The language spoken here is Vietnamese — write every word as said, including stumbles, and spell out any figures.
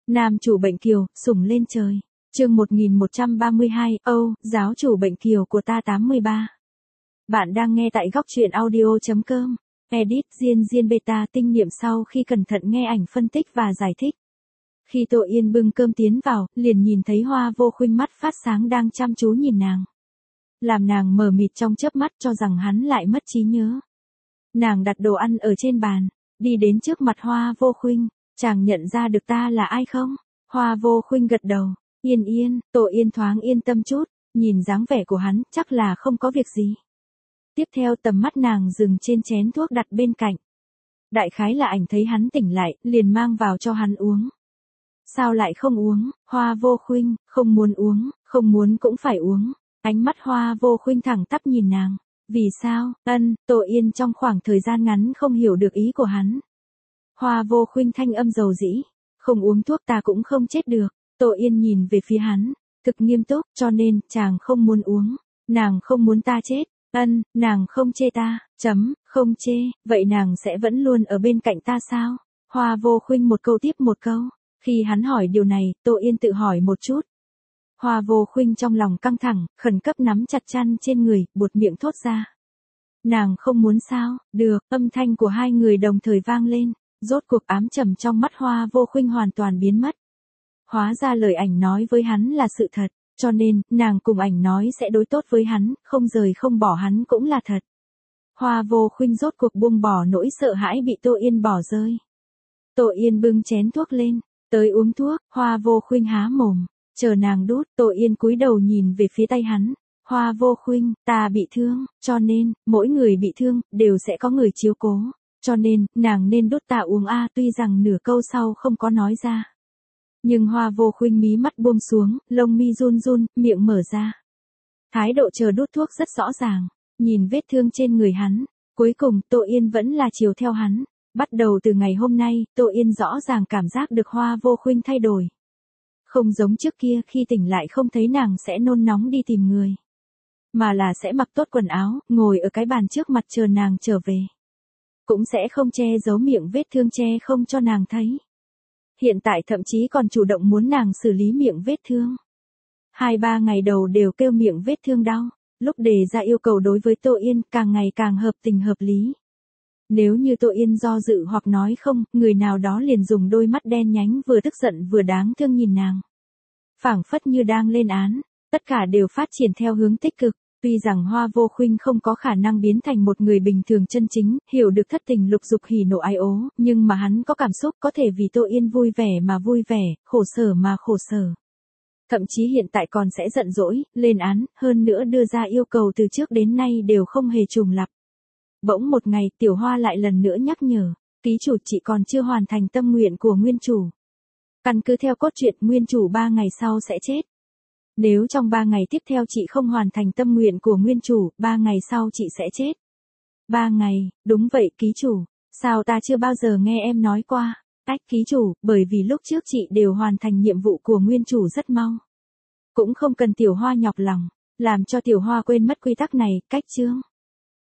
Nam chủ bệnh kiều, sủng lên trời. Chương một nghìn một trăm ba mươi hai, Âu, giáo chủ bệnh kiều của ta tám mươi ba. Bạn đang nghe tại góc truyện audio chấm com. Edit Diên Diên Beta tinh nghiệm sau khi cẩn thận nghe ảnh phân tích và giải thích. Khi Tô Yên bưng cơm tiến vào, liền nhìn thấy Hoa Vô Khuynh mắt phát sáng đang chăm chú nhìn nàng. Làm nàng mờ mịt trong chớp mắt cho rằng hắn lại mất trí nhớ. Nàng đặt đồ ăn ở trên bàn, đi đến trước mặt Hoa Vô Khuynh, chàng nhận ra được ta là ai không? Hoa Vô Khuynh gật đầu, Yên Yên, Tô Yên thoáng yên tâm chút, nhìn dáng vẻ của hắn chắc là không có việc gì. Tiếp theo tầm mắt nàng dừng trên chén thuốc đặt bên cạnh. Đại khái là ảnh thấy hắn tỉnh lại, liền mang vào cho hắn uống. Sao lại không uống? Hoa Vô Khuynh, không muốn uống, không muốn cũng phải uống. Ánh mắt Hoa Vô Khuynh thẳng tắp nhìn nàng. Vì sao? Ân, Tô Yên trong khoảng thời gian ngắn không hiểu được ý của hắn. Hoa Vô Khuynh thanh âm dầu dĩ. Không uống thuốc ta cũng không chết được. Tô Yên nhìn về phía hắn. Thực nghiêm túc, cho nên, chàng không muốn uống. Nàng không muốn ta chết. Ân, nàng không chê ta. Chấm, không chê. Vậy nàng sẽ vẫn luôn ở bên cạnh ta sao? Hoa Vô Khuynh một câu tiếp một câu. Khi hắn hỏi điều này, Tô Yên tự hỏi một chút. Hoa Vô Khuynh trong lòng căng thẳng, khẩn cấp nắm chặt chăn trên người, buột miệng thốt ra. Nàng không muốn sao? Được, âm thanh của hai người đồng thời vang lên. Rốt cuộc ám trầm trong mắt Hoa Vô Khuynh hoàn toàn biến mất. Hóa ra lời ảnh nói với hắn là sự thật, cho nên, nàng cùng ảnh nói sẽ đối tốt với hắn, không rời không bỏ hắn cũng là thật. Hoa Vô Khuynh rốt cuộc buông bỏ nỗi sợ hãi bị Tô Yên bỏ rơi. Tô Yên bưng chén thuốc lên, tới uống thuốc, Hoa Vô Khuynh há mồm, chờ nàng đút, Tô Yên cúi đầu nhìn về phía tay hắn. Hoa Vô Khuynh, ta bị thương, cho nên, mỗi người bị thương, đều sẽ có người chiếu cố. Cho nên, nàng nên đút ta uống a tuy rằng nửa câu sau không có nói ra. Nhưng Hoa Vô Khuynh mí mắt buông xuống, lông mi run run, miệng mở ra. Thái độ chờ đút thuốc rất rõ ràng, nhìn vết thương trên người hắn. Cuối cùng, Tô Yên vẫn là chiều theo hắn. Bắt đầu từ ngày hôm nay, Tô Yên rõ ràng cảm giác được Hoa Vô Khuynh thay đổi. Không giống trước kia khi tỉnh lại không thấy nàng sẽ nôn nóng đi tìm người. Mà là sẽ mặc tốt quần áo, ngồi ở cái bàn trước mặt chờ nàng trở về. Cũng sẽ không che giấu miệng vết thương che không cho nàng thấy. Hiện tại thậm chí còn chủ động muốn nàng xử lý miệng vết thương. Hai ba ngày đầu đều kêu miệng vết thương đau. Lúc đề ra yêu cầu đối với Tô Yên càng ngày càng hợp tình hợp lý. Nếu như Tô Yên do dự hoặc nói không, người nào đó liền dùng đôi mắt đen nhánh vừa tức giận vừa đáng thương nhìn nàng. Phảng phất như đang lên án, tất cả đều phát triển theo hướng tích cực. Tuy rằng Hoa Vô Khuynh không có khả năng biến thành một người bình thường chân chính, hiểu được thất tình lục dục hỉ nộ ái ố, nhưng mà hắn có cảm xúc có thể vì Tô Yên vui vẻ mà vui vẻ, khổ sở mà khổ sở. Thậm chí hiện tại còn sẽ giận dỗi, lên án, hơn nữa đưa ra yêu cầu từ trước đến nay đều không hề trùng lặp. Bỗng một ngày, Tiểu Hoa lại lần nữa nhắc nhở, ký chủ chị còn chưa hoàn thành tâm nguyện của nguyên chủ. Căn cứ theo cốt truyện, nguyên chủ ba ngày sau sẽ chết. Nếu trong ba ngày tiếp theo chị không hoàn thành tâm nguyện của nguyên chủ, ba ngày sau chị sẽ chết. Ba ngày, đúng vậy ký chủ, sao ta chưa bao giờ nghe em nói qua, ách ký chủ, bởi vì lúc trước chị đều hoàn thành nhiệm vụ của nguyên chủ rất mau. Cũng không cần Tiểu Hoa nhọc lòng, làm cho Tiểu Hoa quên mất quy tắc này, cách chương.